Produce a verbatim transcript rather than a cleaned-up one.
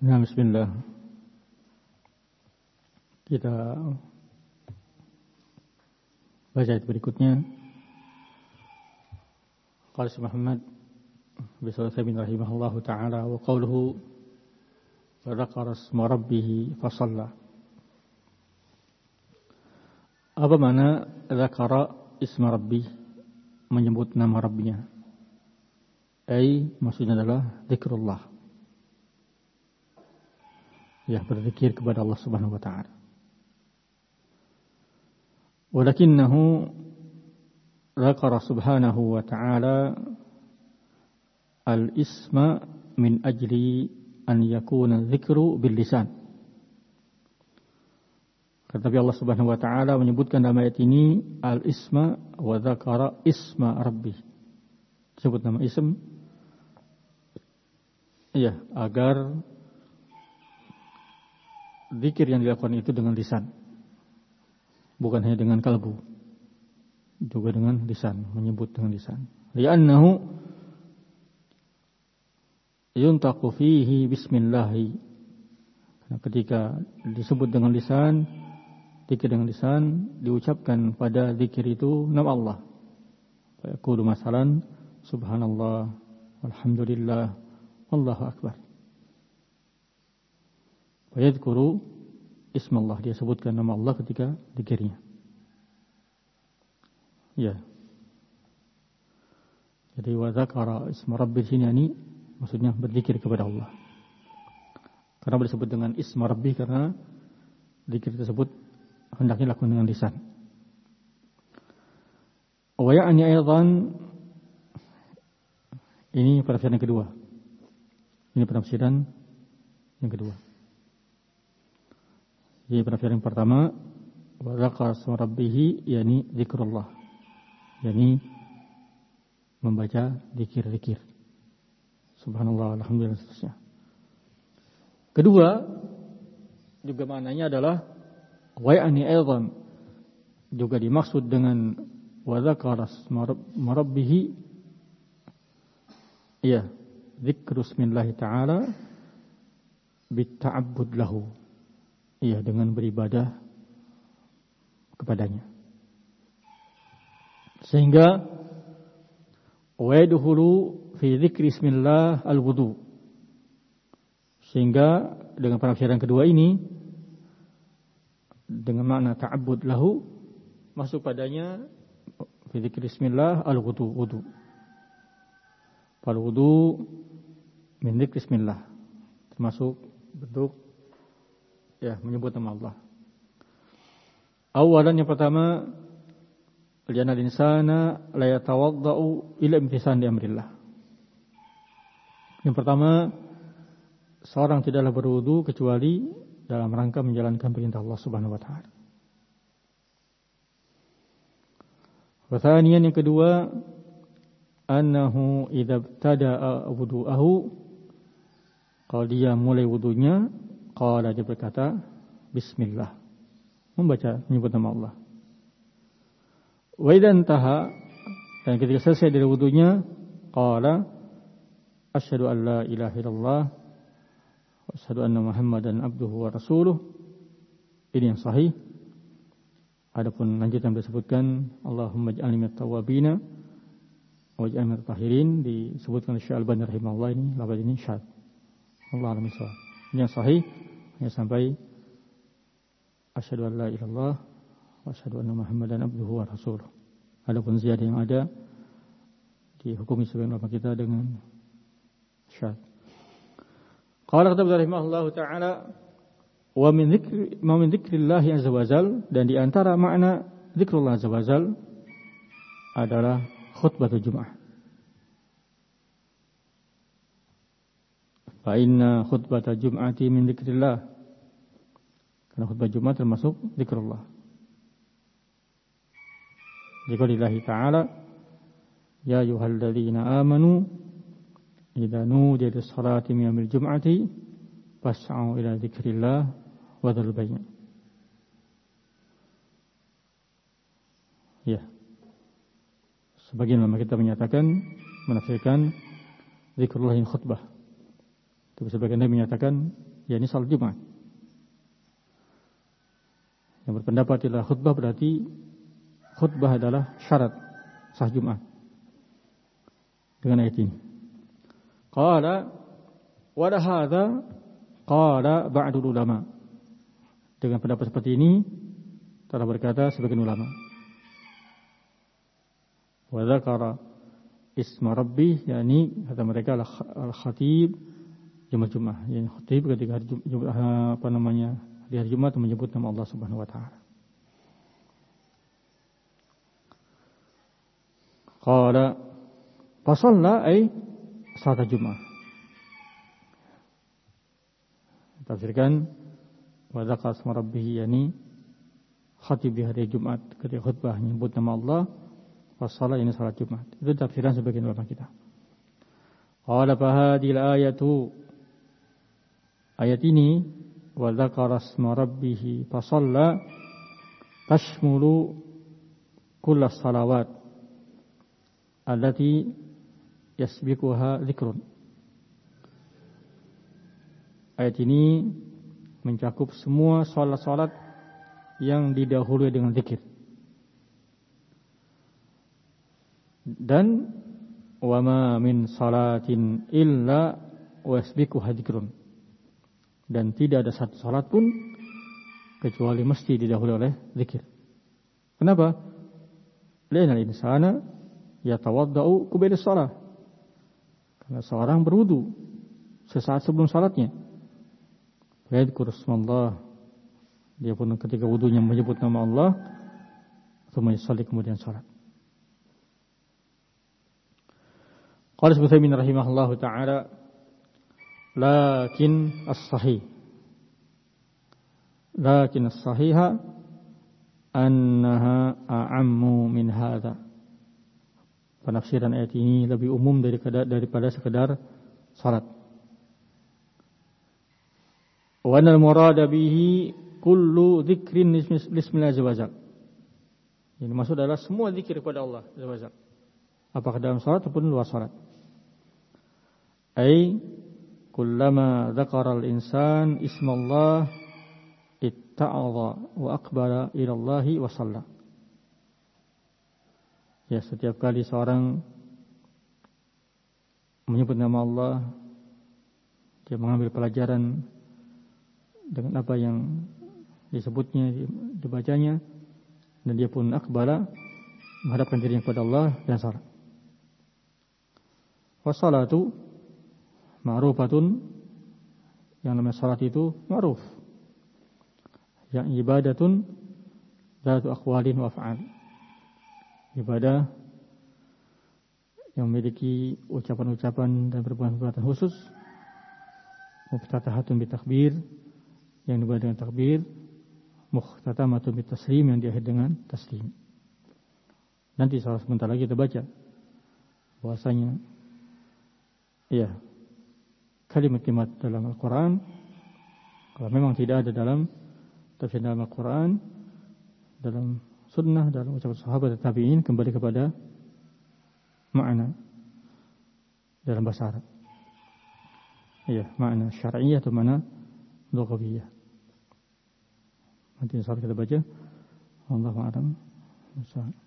Nah, bismillah. Kita baca ayat berikutnya. Qala Muhammad bisawsabi rahimahullahu ta'ala wa qawluhu wa dzakara isma rabbih fa shalla. Apa makna dzakara isma rabbih? Menyebut nama Rabbnya. Ai maksudnya adalah zikrullah. Ya, berzikir kepada Allah Subhanahu wa taala. Walakinnahu dzakara subhanahu wa ta'ala al-isma min ajli an yakuna dzikru bil lisan. Tetapi Allah Subhanahu wa taala menyebutkan dalam ayat ini al-isma wa dzakara isma rabbih. Sebut nama ism ya, agar zikir yang dilakukan itu dengan lisan, bukan hanya dengan kalbu, juga dengan lisan, menyebut dengan lisan. Li'annahu yuntaqu fihi bismillah. Karena ketika disebut dengan lisan, zikir dengan lisan, diucapkan pada zikir itu nama Allah. Fa yaqulu masalan subhanallah walhamdulillah wallahu akbar. Wa yadhkuru ismallah, dia sebutkan nama Allah ketika zikirnya. Ya. Jadi wa dzakara isma rabbi sini ini maksudnya berzikir kepada Allah. Karena disebut dengan isma rabbi karena zikir tersebut hendaknya dilakukan dengan lisan. Wa ya'ni aidan, ini penafsiran yang kedua. Ini penafsiran yang kedua. Jadi penafsiran yang pertama, wa dzakara isma rabbih yakni zikrullah. yakni membaca zikir-zikir. Subhanallah, alhamdulillah, seterusnya. Kedua, juga maknanya adalah wa ya'ni aidan, juga dimaksud dengan wa dzakara isma rabbih ya, zikru ismillah ta'ala bitta'abbud lahu. Iya, dengan beribadah kepadanya. Sehingga wa yadkhulu fi dzikri ismillah al-wudu. Sehingga dengan penafsiran kedua ini, dengan makna ta'abbud lahu, masuk padanya fi dzikri ismillah al-wudu, wudu. Fal wudu min dzikri ismillah, termasuk bentuk ya menyebut nama Allah. Awalan, yang pertama, li'anna al-insana la yatawaddau illa imtisali amrillah. Yang pertama, seorang tidaklah berwudu kecuali dalam rangka menjalankan perintah Allah Subhanahu wa taala. Wa thaniyan, yang kedua, annahu idza ibtada'a wudu'ahu, kalau dia mulai wudunya, qala, dia berkata bismillah, membaca menyebut nama Allah. Wa idza intaha, dan ketika selesai dari wudunya, qala asyhadu an la ilaha illallah wa asyhadu anna muhammadan abduhu wa rasuluh. Ini yang sahih. Adapun lanjutan disebutkan Allahumma ij'alni minat tawwabina wa ij'alni minat tahirin, disebutkan oleh Syekh Al-Albani rahimahullah. Ini lafaz ini syadz. Allah a'lam bishawab. Ini yang sahih hanya sampai asyhadu an la ilaha illallah wa asyhadu anna muhammadan abduhu wa rasuluh. Adapun ziyadah yang ada dihukumi sebagian ulama kita dengan syadz. Qala kata rahimahullahu taala, wa min dzikri ma min dzikrillah azza wajal, dan di antara makna zikrullah azza wajal adalah khutbatul Jumat. Fa inna khutbatul Jum'ati min dzikrillah, karena khutbah Jumat termasuk zikrullah. Liqaulillahi ta'ala, ya ayyuhalladzina amanu idza nudiya lis-salati min yaumil jum'ati fas'au ila dzikrillah wa dzul bayn. Ya. Sebagian ulama kita menyatakan, menafsirkan zikrullah in khutbah. Tapi sebagian lain menyatakan yakni salat Jumat. Yang berpendapat adalah khutbah berarti khutbah adalah syarat sah Jumat. Dengan ayat ini. Qala wa la hadza qala ba'dul ulama. Dengan pendapat seperti ini telah berkata sebagian ulama. Wa dzakara isma rabbih, yakni kata mereka al-khatib Jumat Jumat, yakni khatib ketika hari Jumat, apa namanya, di hari Jumat menyebut nama Allah Subhanahu wa taala. Qala fa shalla ay salat Jumat. Tafsirkan wa dzakara isma rabbih, yakni khatib di hari Jumat ketika khutbah menyebut nama Allah. Wassalah ini salat Jumat. Itu tafsiran sebagian ulama kita. Qala fa hadhil ayatu, ayat ini wa dzakara asma rabbih fa shalla tashmulu kull as-salawat allati yasbiquha dzikrun. Ayat ini mencakup semua salat-salat yang didahului dengan zikir. Dan wa ma min salatin illa wasbiquha dzikrun. Dan tidak ada satu salat pun kecuali mesti didahului oleh zikir. Kenapa? Li'anal insana yatawaddau qabla shalah. Karena seorang berwudu sesaat sebelum salatnya. Yadhkur ismallah, dia pun ketika wudunya menyebut nama Allah, kemudian salat kemudian salat. Qala Ibnu Utsaimin rahimahullahu taala, lakin as-sahih lakin as-sahiha annaha a'ammu min hadza. Penafsiran ayat ini lebih umum daripada daripada sekedar salat. Wa anal murada bihi kullu dzikrin lismillah azza wajalla. Ini maksud adalah semua zikir kepada Allah azza wajalla, apakah dalam salat ataupun luar salat. Ai kullama dzakara al-insan ismallah itta'adha wa aqbala ila Allah wa shalla. Ya, setiap kali seorang menyebut nama Allah, dia mengambil pelajaran dengan apa yang disebutnya, dibacanya, dan dia pun aqbala, menghadapkan dirinya kepada Allah dan salat. Wassalatu ma'rufatun, yang namanya salat itu ma'ruf, yang ibadatun dzatu aqwalin wa af'al, ibadah yang memiliki ucapan-ucapan dan perbuatan-perbuatan khusus. Muftatahatun bitakbir, yang dimulai dengan takbir. Mukhtatamatun bitaslim, yang diakhiri dengan taslim. Nanti salah sebentar lagi kita baca bahwasanya iya, kalimat-kalimat dalam Al-Quran, kalau memang tidak ada dalam tafsir dalam Al-Quran, dalam sunnah, dalam ucapan sahabat dan tabi'in, kembali kepada makna dalam bahasa Arab. Iya, makna syar'iyyah atau makna lughawiyah. Nanti saat kita baca, Allahu a'lam.